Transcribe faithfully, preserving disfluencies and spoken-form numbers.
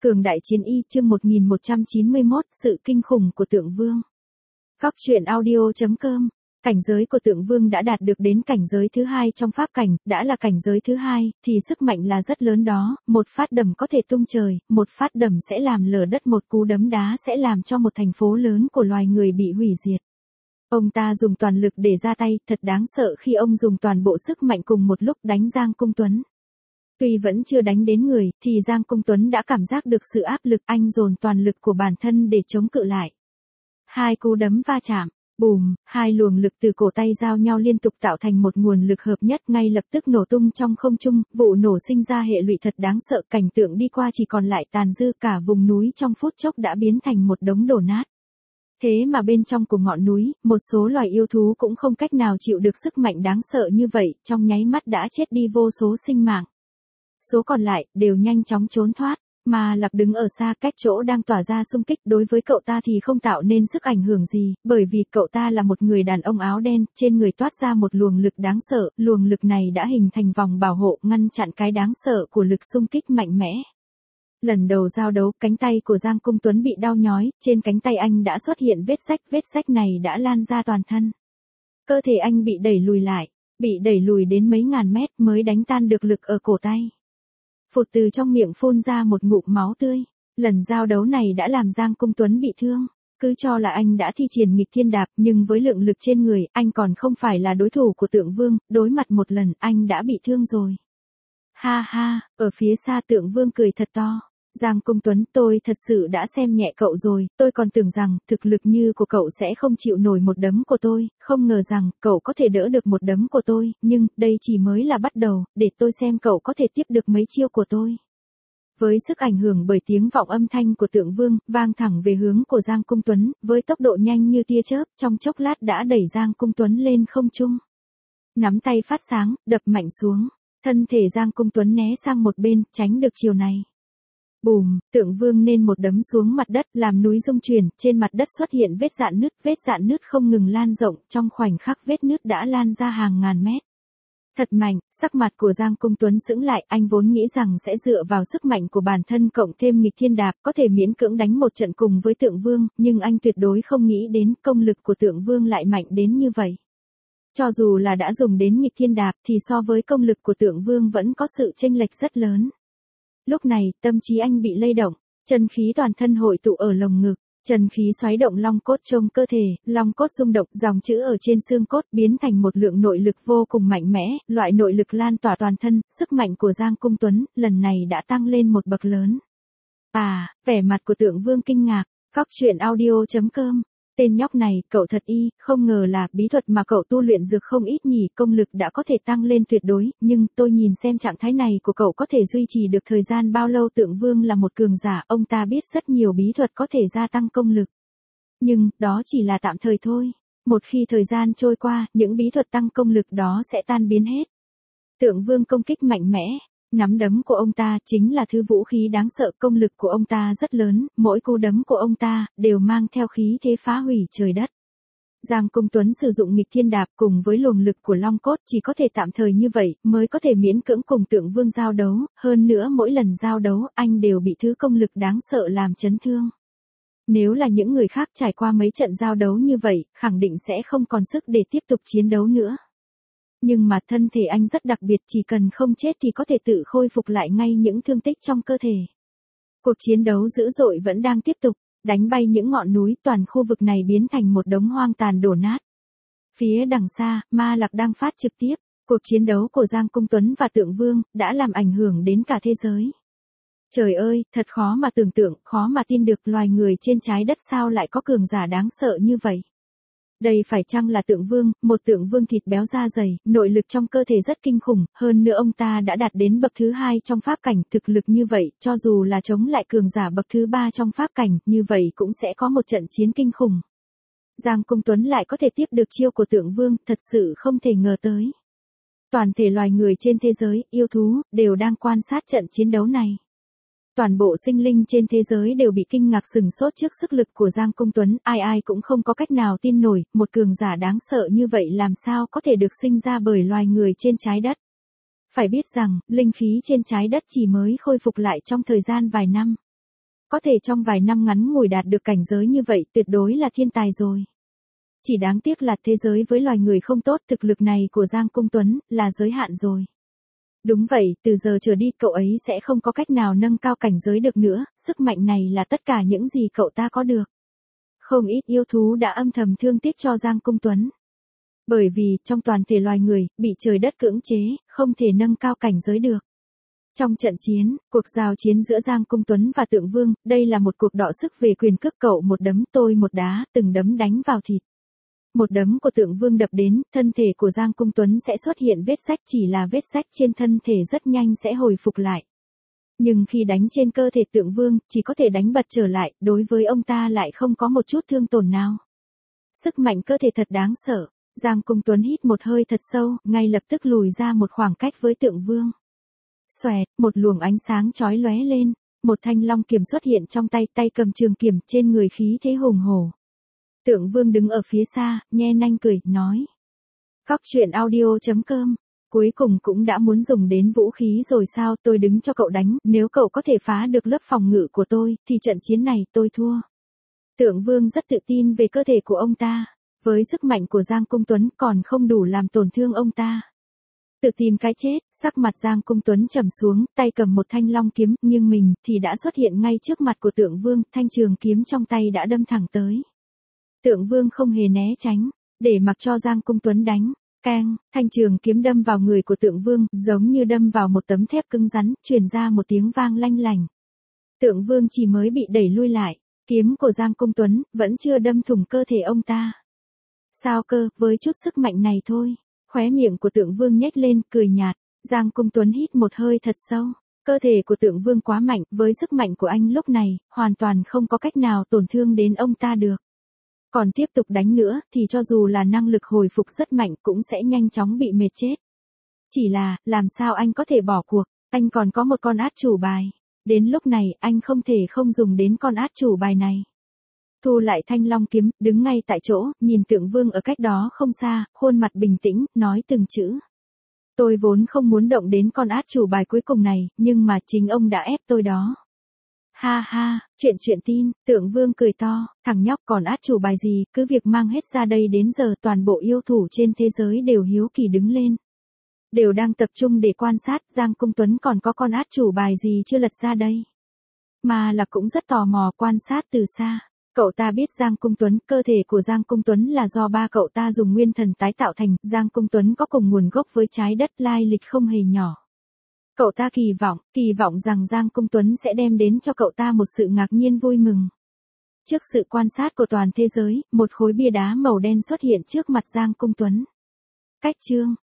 Cường đại chiến y chương một nghìn một trăm chín mươi mốt sự kinh khủng của Tượng Vương. Góc truyện audio.com. Cảnh giới của Tượng Vương đã đạt được đến cảnh giới thứ hai trong pháp cảnh, đã là cảnh giới thứ hai, thì sức mạnh là rất lớn đó, một phát đầm có thể tung trời, một phát đầm sẽ làm lở đất, một cú đấm đá sẽ làm cho một thành phố lớn của loài người bị hủy diệt. Ông ta dùng toàn lực để ra tay, thật đáng sợ khi ông dùng toàn bộ sức mạnh cùng một lúc đánh Giang Cung Tuấn. Tuy vẫn chưa đánh đến người, thì Giang Cung Tuấn đã cảm giác được sự áp lực, anh dồn toàn lực của bản thân để chống cự lại. Hai cú đấm va chạm, bùm, hai luồng lực từ cổ tay giao nhau liên tục tạo thành một nguồn lực hợp nhất, ngay lập tức nổ tung trong không trung, vụ nổ sinh ra hệ lụy thật đáng sợ, cảnh tượng đi qua chỉ còn lại tàn dư, cả vùng núi trong phút chốc đã biến thành một đống đổ nát. Thế mà bên trong của ngọn núi, một số loài yêu thú cũng không cách nào chịu được sức mạnh đáng sợ như vậy, trong nháy mắt đã chết đi vô số sinh mạng. Số còn lại, đều nhanh chóng trốn thoát, mà Lạc đứng ở xa cách chỗ đang tỏa ra xung kích, đối với cậu ta thì không tạo nên sức ảnh hưởng gì, bởi vì cậu ta là một người đàn ông áo đen, trên người toát ra một luồng lực đáng sợ, luồng lực này đã hình thành vòng bảo hộ, ngăn chặn cái đáng sợ của lực xung kích mạnh mẽ. Lần đầu giao đấu, cánh tay của Giang Cung Tuấn bị đau nhói, trên cánh tay anh đã xuất hiện vết rách, vết rách này đã lan ra toàn thân. Cơ thể anh bị đẩy lùi lại, bị đẩy lùi đến mấy ngàn mét mới đánh tan được lực ở cổ tay. Phụt, từ trong miệng phun ra một ngụm máu tươi. Lần giao đấu này đã làm Giang Cung Tuấn bị thương. Cứ cho là anh đã thi triển nghịch thiên đạp, nhưng với lượng lực trên người, anh còn không phải là đối thủ của Tượng Vương, đối mặt một lần, anh đã bị thương rồi. Ha ha, ở phía xa Tượng Vương cười thật to. Giang Cung Tuấn, tôi thật sự đã xem nhẹ cậu rồi, tôi còn tưởng rằng, thực lực như của cậu sẽ không chịu nổi một đấm của tôi, không ngờ rằng, cậu có thể đỡ được một đấm của tôi, nhưng, đây chỉ mới là bắt đầu, để tôi xem cậu có thể tiếp được mấy chiêu của tôi. Với sức ảnh hưởng bởi tiếng vọng âm thanh của Tượng Vương, vang thẳng về hướng của Giang Cung Tuấn, với tốc độ nhanh như tia chớp, trong chốc lát đã đẩy Giang Cung Tuấn lên không trung. Nắm tay phát sáng, đập mạnh xuống, thân thể Giang Cung Tuấn né sang một bên, tránh được chiều này. Bùm, Tượng Vương nên một đấm xuống mặt đất, làm núi rung chuyển, trên mặt đất xuất hiện vết rạn nứt, vết rạn nứt không ngừng lan rộng, trong khoảnh khắc vết nứt đã lan ra hàng ngàn mét. Thật mạnh, sắc mặt của Giang Cung Tuấn sững lại, anh vốn nghĩ rằng sẽ dựa vào sức mạnh của bản thân cộng thêm nghịch thiên đạp, có thể miễn cưỡng đánh một trận cùng với Tượng Vương, nhưng anh tuyệt đối không nghĩ đến công lực của Tượng Vương lại mạnh đến như vậy. Cho dù là đã dùng đến nghịch thiên đạp thì so với công lực của Tượng Vương vẫn có sự chênh lệch rất lớn. Lúc này, tâm trí anh bị lay động, chân khí toàn thân hội tụ ở lồng ngực, chân khí xoáy động long cốt trong cơ thể, long cốt rung động, dòng chữ ở trên xương cốt biến thành một lượng nội lực vô cùng mạnh mẽ, loại nội lực lan tỏa toàn thân, sức mạnh của Giang Cung Tuấn, lần này đã tăng lên một bậc lớn. À, vẻ mặt của Tượng Vương kinh ngạc, góc truyện audio.com. Tên nhóc này, cậu thật y, không ngờ là bí thuật mà cậu tu luyện dược không ít nhỉ, công lực đã có thể tăng lên tuyệt đối, nhưng tôi nhìn xem trạng thái này của cậu có thể duy trì được thời gian bao lâu. Tượng Vương là một cường giả, ông ta biết rất nhiều bí thuật có thể gia tăng công lực. Nhưng, đó chỉ là tạm thời thôi. Một khi thời gian trôi qua, những bí thuật tăng công lực đó sẽ tan biến hết. Tượng Vương công kích mạnh mẽ. Nắm đấm của ông ta chính là thứ vũ khí đáng sợ, công lực của ông ta rất lớn, mỗi cú đấm của ông ta đều mang theo khí thế phá hủy trời đất. Giang Cung Tuấn sử dụng nghịch thiên đạp cùng với luồng lực của long cốt, chỉ có thể tạm thời như vậy mới có thể miễn cưỡng cùng Tượng Vương giao đấu, hơn nữa mỗi lần giao đấu anh đều bị thứ công lực đáng sợ làm chấn thương. Nếu là những người khác trải qua mấy trận giao đấu như vậy, khẳng định sẽ không còn sức để tiếp tục chiến đấu nữa. Nhưng mà thân thể anh rất đặc biệt, chỉ cần không chết thì có thể tự khôi phục lại ngay những thương tích trong cơ thể. Cuộc chiến đấu dữ dội vẫn đang tiếp tục, đánh bay những ngọn núi, toàn khu vực này biến thành một đống hoang tàn đổ nát. Phía đằng xa, Ma Lạc đang phát trực tiếp, cuộc chiến đấu của Giang Cung Tuấn và Tượng Vương đã làm ảnh hưởng đến cả thế giới. Trời ơi, thật khó mà tưởng tượng, khó mà tin được, loài người trên trái đất sao lại có cường giả đáng sợ như vậy. Đây phải chăng là Tượng Vương, một Tượng Vương thịt béo da dày, nội lực trong cơ thể rất kinh khủng, hơn nữa ông ta đã đạt đến bậc thứ hai trong pháp cảnh, thực lực như vậy, cho dù là chống lại cường giả bậc thứ ba trong pháp cảnh, như vậy cũng sẽ có một trận chiến kinh khủng. Giang Cung Tuấn lại có thể tiếp được chiêu của Tượng Vương, thật sự không thể ngờ tới. Toàn thể loài người trên thế giới, yêu thú, đều đang quan sát trận chiến đấu này. Toàn bộ sinh linh trên thế giới đều bị kinh ngạc sửng sốt trước sức lực của Giang Cung Tuấn, ai ai cũng không có cách nào tin nổi, một cường giả đáng sợ như vậy làm sao có thể được sinh ra bởi loài người trên trái đất. Phải biết rằng, linh khí trên trái đất chỉ mới khôi phục lại trong thời gian vài năm. Có thể trong vài năm ngắn ngủi đạt được cảnh giới như vậy tuyệt đối là thiên tài rồi. Chỉ đáng tiếc là thế giới với loài người không tốt, thực lực này của Giang Cung Tuấn là giới hạn rồi. Đúng vậy, từ giờ trở đi cậu ấy sẽ không có cách nào nâng cao cảnh giới được nữa, sức mạnh này là tất cả những gì cậu ta có được. Không ít yêu thú đã âm thầm thương tiếc cho Giang Cung Tuấn. Bởi vì, trong toàn thể loài người, bị trời đất cưỡng chế, không thể nâng cao cảnh giới được. Trong trận chiến, cuộc giao chiến giữa Giang Cung Tuấn và Tượng Vương, đây là một cuộc đọ sức về quyền cước, cậu một đấm tôi một đá, từng đấm đánh vào thịt. Một đấm của Tượng Vương đập đến, thân thể của Giang Cung Tuấn sẽ xuất hiện vết rách, chỉ là vết rách trên thân thể rất nhanh sẽ hồi phục lại. Nhưng khi đánh trên cơ thể Tượng Vương, chỉ có thể đánh bật trở lại, đối với ông ta lại không có một chút thương tổn nào. Sức mạnh cơ thể thật đáng sợ. Giang Cung Tuấn hít một hơi thật sâu, ngay lập tức lùi ra một khoảng cách với Tượng Vương. Xoẹt, một luồng ánh sáng chói lóe lên, một thanh long kiếm xuất hiện trong tay, tay cầm trường kiếm, trên người khí thế hùng hổ. Tượng Vương đứng ở phía xa, nhe nanh cười, nói. Cóc truyện audio chấm com, cuối cùng cũng đã muốn dùng đến vũ khí rồi sao, tôi đứng cho cậu đánh, nếu cậu có thể phá được lớp phòng ngự của tôi, thì trận chiến này tôi thua. Tượng Vương rất tự tin về cơ thể của ông ta, với sức mạnh của Giang Cung Tuấn còn không đủ làm tổn thương ông ta. Tự tìm cái chết, sắc mặt Giang Cung Tuấn trầm xuống, tay cầm một thanh long kiếm, nhưng mình thì đã xuất hiện ngay trước mặt của Tượng Vương, thanh trường kiếm trong tay đã đâm thẳng tới. Tượng Vương không hề né tránh, để mặc cho Giang Cung Tuấn đánh. Keng, thanh trường kiếm đâm vào người của Tượng Vương, giống như đâm vào một tấm thép cứng rắn, truyền ra một tiếng vang lanh lành. Tượng Vương chỉ mới bị đẩy lui lại, kiếm của Giang Cung Tuấn vẫn chưa đâm thủng cơ thể ông ta. Sao cơ, với chút sức mạnh này thôi. Khóe miệng của Tượng Vương nhếch lên, cười nhạt. Giang Cung Tuấn hít một hơi thật sâu. Cơ thể của Tượng Vương quá mạnh, với sức mạnh của anh lúc này, hoàn toàn không có cách nào tổn thương đến ông ta được. Còn tiếp tục đánh nữa, thì cho dù là năng lực hồi phục rất mạnh cũng sẽ nhanh chóng bị mệt chết. Chỉ là, làm sao anh có thể bỏ cuộc, anh còn có một con át chủ bài. Đến lúc này, anh không thể không dùng đến con át chủ bài này. Thu lại thanh long kiếm, đứng ngay tại chỗ, nhìn Tượng Vương ở cách đó không xa, khuôn mặt bình tĩnh, nói từng chữ. Tôi vốn không muốn động đến con át chủ bài cuối cùng này, nhưng mà chính ông đã ép tôi đó. Ha ha, chuyện chuyện tin, Tượng Vương cười to, thằng nhóc còn át chủ bài gì, cứ việc mang hết ra đây, đến giờ toàn bộ yêu thủ trên thế giới đều hiếu kỳ đứng lên. Đều đang tập trung để quan sát Giang Cung Tuấn còn có con át chủ bài gì chưa lật ra đây. Mà là cũng rất tò mò quan sát từ xa. Cậu ta biết Giang Cung Tuấn, cơ thể của Giang Cung Tuấn là do ba cậu ta dùng nguyên thần tái tạo thành, Giang Cung Tuấn có cùng nguồn gốc với trái đất, lai lịch không hề nhỏ. Cậu ta kỳ vọng, kỳ vọng rằng Giang Cung Tuấn sẽ đem đến cho cậu ta một sự ngạc nhiên vui mừng. Trước sự quan sát của toàn thế giới, một khối bia đá màu đen xuất hiện trước mặt Giang Cung Tuấn. Cách chương